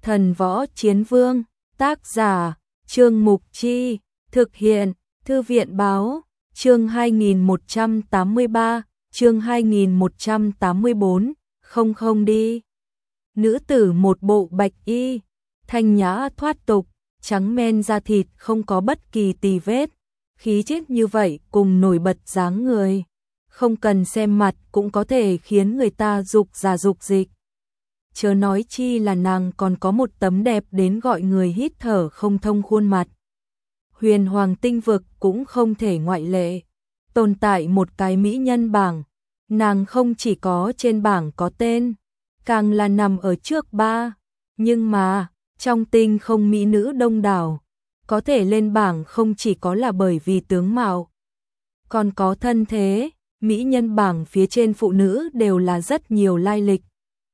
Thần võ chiến vương, tác giả, Trương Mục Chi, thực hiện, Thư viện báo, chương 2183, chương 2184, không đi. Nữ tử một bộ bạch y, thanh nhã thoát tục, trắng men da thịt không có bất kỳ tì vết, khí chất như vậy cùng nổi bật dáng người, không cần xem mặt cũng có thể khiến người ta dục ra dục dịch. Chớ nói chi là nàng còn có một tấm đẹp đến gọi người hít thở không thông khuôn mặt. Huyền Hoàng tinh vực cũng không thể ngoại lệ, tồn tại một cái mỹ nhân bảng, nàng không chỉ có trên bảng có tên, càng là nằm ở trước ba, nhưng mà trong tinh không mỹ nữ đông đảo, có thể lên bảng không chỉ có là bởi vì tướng mạo, còn có thân thế, mỹ nhân bảng phía trên phụ nữ đều là rất nhiều lai lịch.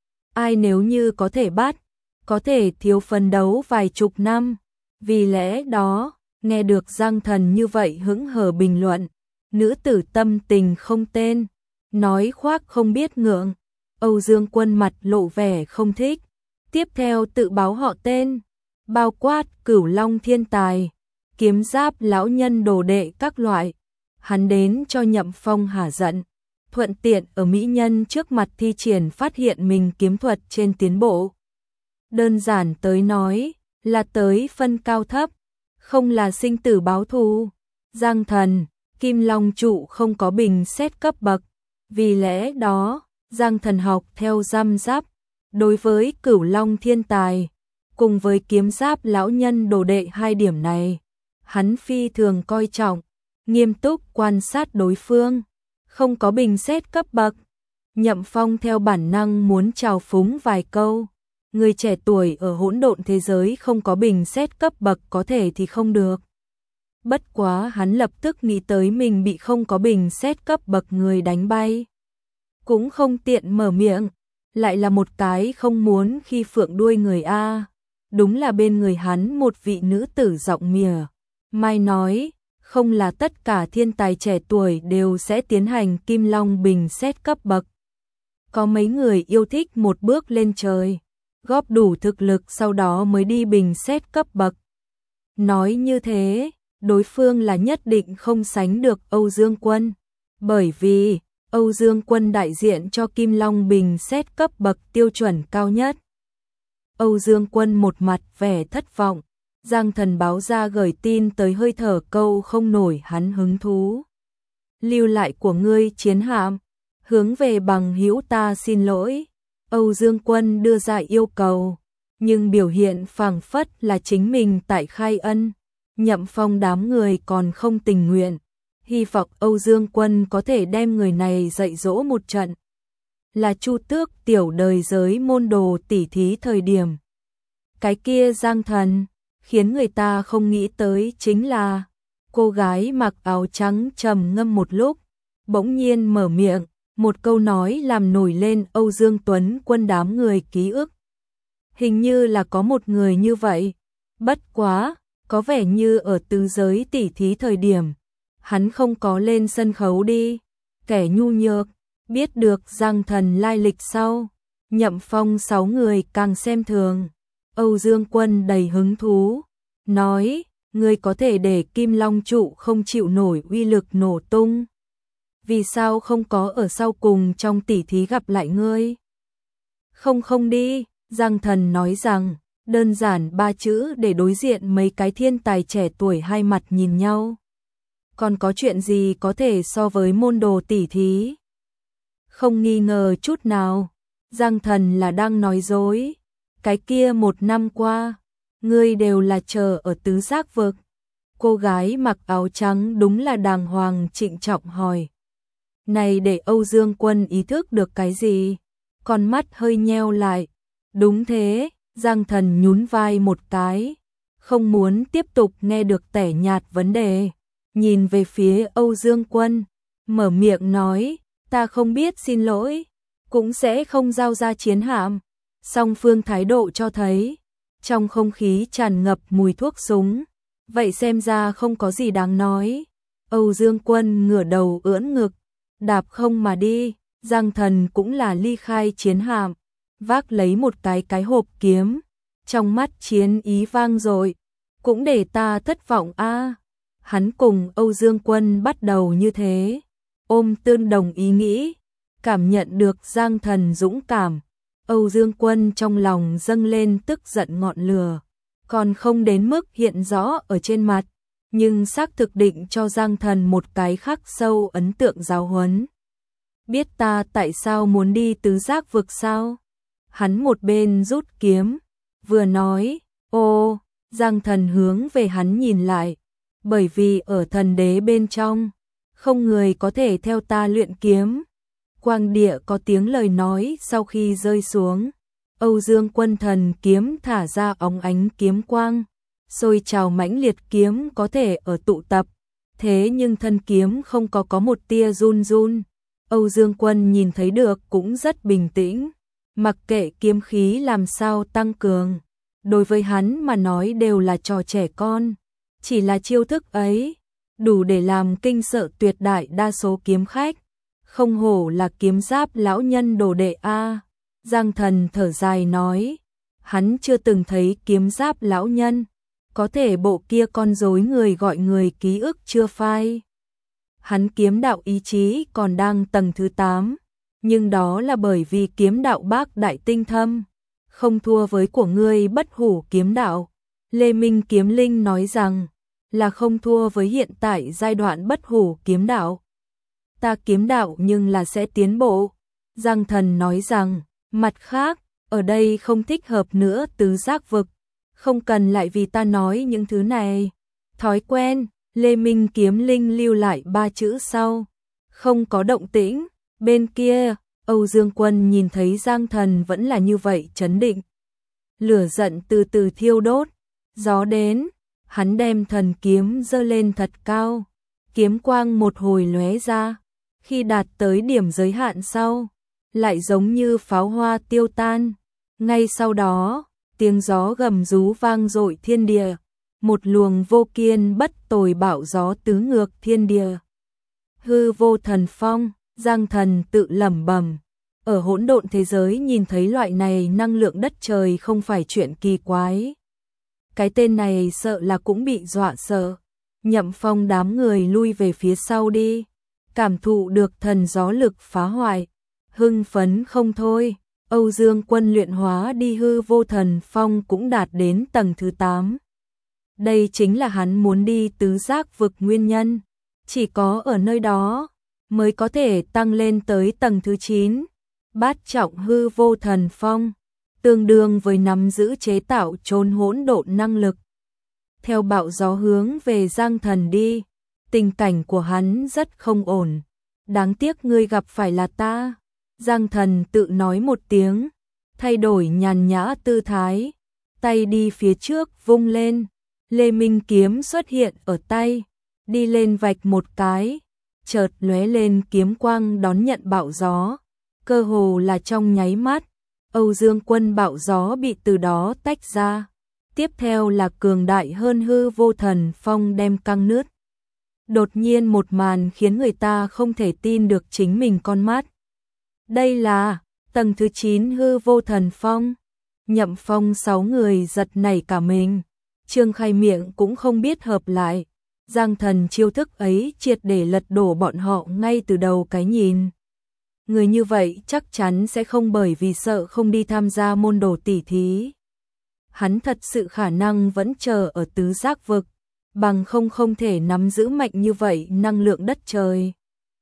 Ai nếu như có thể bắt, có thể thiếu phấn đấu vài chục năm, vì lẽ đó, nghe được Giang Thần như vậy hững hờ bình luận, nữ tử tâm tình không tên, nói khoác không biết ngượng, Âu Dương Quân mặt lộ vẻ không thích, tiếp theo tự báo họ tên, bao quát Cửu Long thiên tài, Kiếm Giáp lão nhân đồ đệ các loại, hắn đến cho Nhậm Phong hả giận, thuận tiện ở mỹ nhân trước mặt thi triển phát hiện mình kiếm thuật trên tiến bộ. Đơn giản tới nói, là tới phân cao thấp, không là sinh tử báo thù. Giang Thần, Kim Long trụ không có bình xét cấp bậc, vì lẽ đó, Giang Thần học theo răm giáp, đối với Cửu Long thiên tài, cùng với Kiếm Giáp lão nhân đồ đệ hai điểm này, hắn phi thường coi trọng, nghiêm túc quan sát đối phương, không có bình xét cấp bậc. Nhậm Phong theo bản năng muốn chào phúng vài câu, người trẻ tuổi ở hỗn độn thế giới không có bình xét cấp bậc có thể thì không được. Bất quá hắn lập tức nghĩ tới mình bị không có bình xét cấp bậc người đánh bay. Cũng không tiện mở miệng, lại là một cái không muốn khi phượng đuôi người a. Đúng là bên người hắn một vị nữ tử giọng mỉa mai nói, không là tất cả thiên tài trẻ tuổi đều sẽ tiến hành Kim Long bình xét cấp bậc. Có mấy người yêu thích một bước lên trời, góp đủ thực lực sau đó mới đi bình xét cấp bậc. Nói như thế, đối phương là nhất định không sánh được Âu Dương Quân, bởi vì Âu Dương Quân đại diện cho Kim Long bình xét cấp bậc tiêu chuẩn cao nhất. Âu Dương Quân một mặt vẻ thất vọng, Giang Thần báo ra gửi tin tới hơi thở câu không nổi hắn hứng thú. Lưu lại của ngươi chiến hạm, hướng về bằng hữu ta xin lỗi. Âu Dương Quân đưa ra yêu cầu, nhưng biểu hiện phảng phất là chính mình tại khai ân. Nhậm Phong đám người còn không tình nguyện, hy vọng Âu Dương Quân có thể đem người này dạy dỗ một trận. Là Chu Tước tiểu đời giới môn đồ tỉ thí thời điểm. Cái kia Giang Thần, khiến người ta không nghĩ tới chính là cô gái mặc áo trắng trầm ngâm một lúc, bỗng nhiên mở miệng, một câu nói làm nổi lên Âu Dương Tuấn Quân đám người ký ức. Hình như là có một người như vậy, bất quá, có vẻ như ở tứ giới tỉ thí thời điểm, hắn không có lên sân khấu đi, kẻ nhu nhược, biết được Giang Thần lai lịch sau, Nhậm Phong 6 người càng xem thường. Âu Dương Quân đầy hứng thú, nói, ngươi có thể để Kim Long trụ không chịu nổi uy lực nổ tung. Vì sao không có ở sau cùng trong tỉ thí gặp lại ngươi? Không đi, Giang Thần nói rằng, đơn giản 3 chữ để đối diện mấy cái thiên tài trẻ tuổi hai mặt nhìn nhau. Còn có chuyện gì có thể so với môn đồ tỉ thí? Không nghi ngờ chút nào, Giang Thần là đang nói dối. Cái kia 1 năm qua, ngươi đều là chờ ở tứ giác vực. Cô gái mặc áo trắng đúng là đàng hoàng trịnh trọng hỏi. Này để Âu Dương Quân ý thức được cái gì? Con mắt hơi nheo lại. Đúng thế, Giang Thần nhún vai một cái. Không muốn tiếp tục nghe được tẻ nhạt vấn đề. Nhìn về phía Âu Dương Quân, mở miệng nói, ta không biết xin lỗi, cũng sẽ không giao ra chiến hạm. Song phương thái độ cho thấy, trong không khí tràn ngập mùi thuốc súng, vậy xem ra không có gì đáng nói. Âu Dương Quân ngửa đầu ưỡn ngực, đạp không mà đi, Giang Thần cũng là ly khai chiến hạm, vác lấy một cái hộp kiếm, trong mắt chiến ý vang dội, cũng để ta thất vọng a. Hắn cùng Âu Dương Quân bắt đầu như thế, ôm tương đồng ý nghĩ, cảm nhận được Giang Thần dũng cảm. Âu Dương Quân trong lòng dâng lên tức giận ngọn lửa, còn không đến mức hiện rõ ở trên mặt, nhưng xác thực định cho Giang Thần một cái khắc sâu ấn tượng giáo huấn. Biết ta tại sao muốn đi tứ giác vực sao? Hắn một bên rút kiếm, vừa nói, ô, Giang Thần hướng về hắn nhìn lại, bởi vì ở thần đế bên trong, không người có thể theo ta luyện kiếm. Quang địa có tiếng lời nói sau khi rơi xuống, Âu Dương Quân thần kiếm thả ra óng ánh kiếm quang, sôi trào mãnh liệt kiếm có thể ở tụ tập, thế nhưng thân kiếm không có một tia run run. Âu Dương Quân nhìn thấy được cũng rất bình tĩnh, mặc kệ kiếm khí làm sao tăng cường, đối với hắn mà nói đều là trò trẻ con, chỉ là chiêu thức ấy, đủ để làm kinh sợ tuyệt đại đa số kiếm khách. Không hổ là kiếm giáp lão nhân đồ đệ a. Giang Thần thở dài nói, hắn chưa từng thấy kiếm giáp lão nhân, có thể bộ kia con rối người gọi người ký ức chưa phai. Hắn kiếm đạo ý chí còn đang tầng thứ 8, nhưng đó là bởi vì kiếm đạo bác đại tinh thâm, không thua với của ngươi bất hủ kiếm đạo. Lê Minh Kiếm Linh nói rằng, là không thua với hiện tại giai đoạn bất hủ kiếm đạo. Ta kiếm đạo nhưng là sẽ tiến bộ. Giang Thần nói rằng, mặt khác, ở đây không thích hợp nữa tứ giác vực, không cần lại vì ta nói những thứ này. Thói quen, Lê Minh Kiếm Linh lưu lại 3 chữ sau, không có động tĩnh. Bên kia, Âu Dương Quân nhìn thấy Giang Thần vẫn là như vậy trấn định. Lửa giận từ từ thiêu đốt, gió đến, hắn đem thần kiếm giơ lên thật cao, kiếm quang một hồi lóe ra, khi đạt tới điểm giới hạn sau, lại giống như pháo hoa tiêu tan. Ngay sau đó, tiếng gió gầm rú vang dội thiên địa, một luồng vô kiên bất tồi bão gió tứ ngược thiên địa. Hư vô thần phong, Giang Thần tự lẩm bẩm, ở hỗn độn thế giới nhìn thấy loại này năng lượng đất trời không phải chuyện kỳ quái. Cái tên này sợ là cũng bị dọa sợ. Nhậm Phong đám người lui về phía sau đi, cảm thụ được thần gió lực phá hoại, hưng phấn không thôi. Âu Dương Quân luyện hóa đi hư vô thần phong cũng đạt đến tầng thứ 8. Đây chính là hắn muốn đi tứ giác vực nguyên nhân, chỉ có ở nơi đó mới có thể tăng lên tới tầng thứ 9. Bát trọng hư vô thần phong, tương đương với nắm giữ chế tạo chốn hỗn độn năng lực. Theo bão gió hướng về Giang Thần đi, tình cảnh của hắn rất không ổn. Đáng tiếc ngươi gặp phải là ta. Giang Thần tự nói một tiếng, thay đổi nhàn nhã tư thái, tay đi phía trước vung lên, Lê Minh kiếm xuất hiện ở tay, đi lên vạch một cái, chợt lóe lên kiếm quang đón nhận bão gió, cơ hồ là trong nháy mắt, Âu Dương Quân bão gió bị từ đó tách ra. Tiếp theo là cường đại hơn hư vô thần phong đem căng nứt. Đột nhiên một màn khiến người ta không thể tin được chính mình con mắt. Đây là tầng thứ 9 hư vô thần phong. Nhậm Phong 6 người giật nảy cả mình. Trương Khai miệng cũng không biết hợp lại. Giang Thần chiêu thức ấy triệt để lật đổ bọn họ ngay từ đầu cái nhìn. Người như vậy chắc chắn sẽ không bởi vì sợ không đi tham gia môn đồ tỉ thí. Hắn thật sự khả năng vẫn chờ ở tứ giác vực, bằng không thể nắm giữ mạnh như vậy năng lượng đất trời.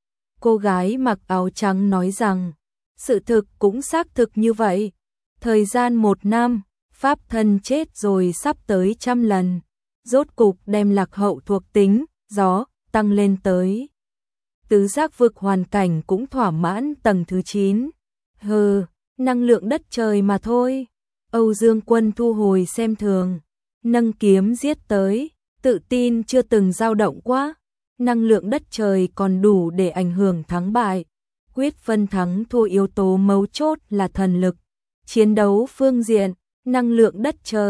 Cô gái mặc áo trắng nói rằng, sự thực cũng xác thực như vậy. Thời gian 1 năm, pháp thân chết rồi sắp tới 100 lần, rốt cục đem lạc hậu thuộc tính, gió, tăng lên tới. Tứ giác vực hoàn cảnh cũng thỏa mãn tầng thứ 9. Hừ, năng lượng đất trời mà thôi. Âu Dương Quân thu hồi xem thường, nâng kiếm giết tới, tự tin chưa từng dao động quá. Năng lượng đất trời còn đủ để ảnh hưởng thắng bại. Quyết phân thắng thua yếu tố mấu chốt là thần lực. Chiến đấu phương diện, năng lượng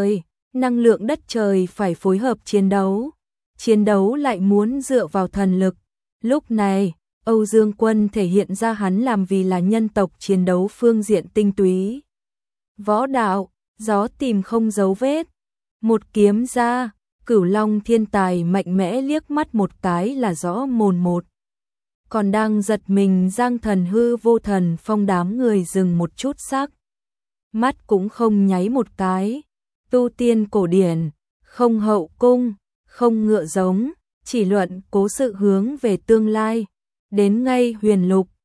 đất trời phải phối hợp chiến đấu. Chiến đấu lại muốn dựa vào thần lực. Lúc này, Âu Dương Quân thể hiện ra hắn làm vì là nhân tộc chiến đấu phương diện tinh túy. Võ đạo, gió tìm không dấu vết. Một kiếm ra, Cửu Long thiên tài mạnh mẽ liếc mắt một cái là rõ mồn một. Còn đang giật mình Giang Thần Hư Vô Thần Phong đám người dừng một chút sắc. Mắt cũng không nháy một cái. Tu tiên cổ điển, không hậu cung, không ngựa giống, chỉ luận cố sự hướng về tương lai. Đến ngay huyền lục,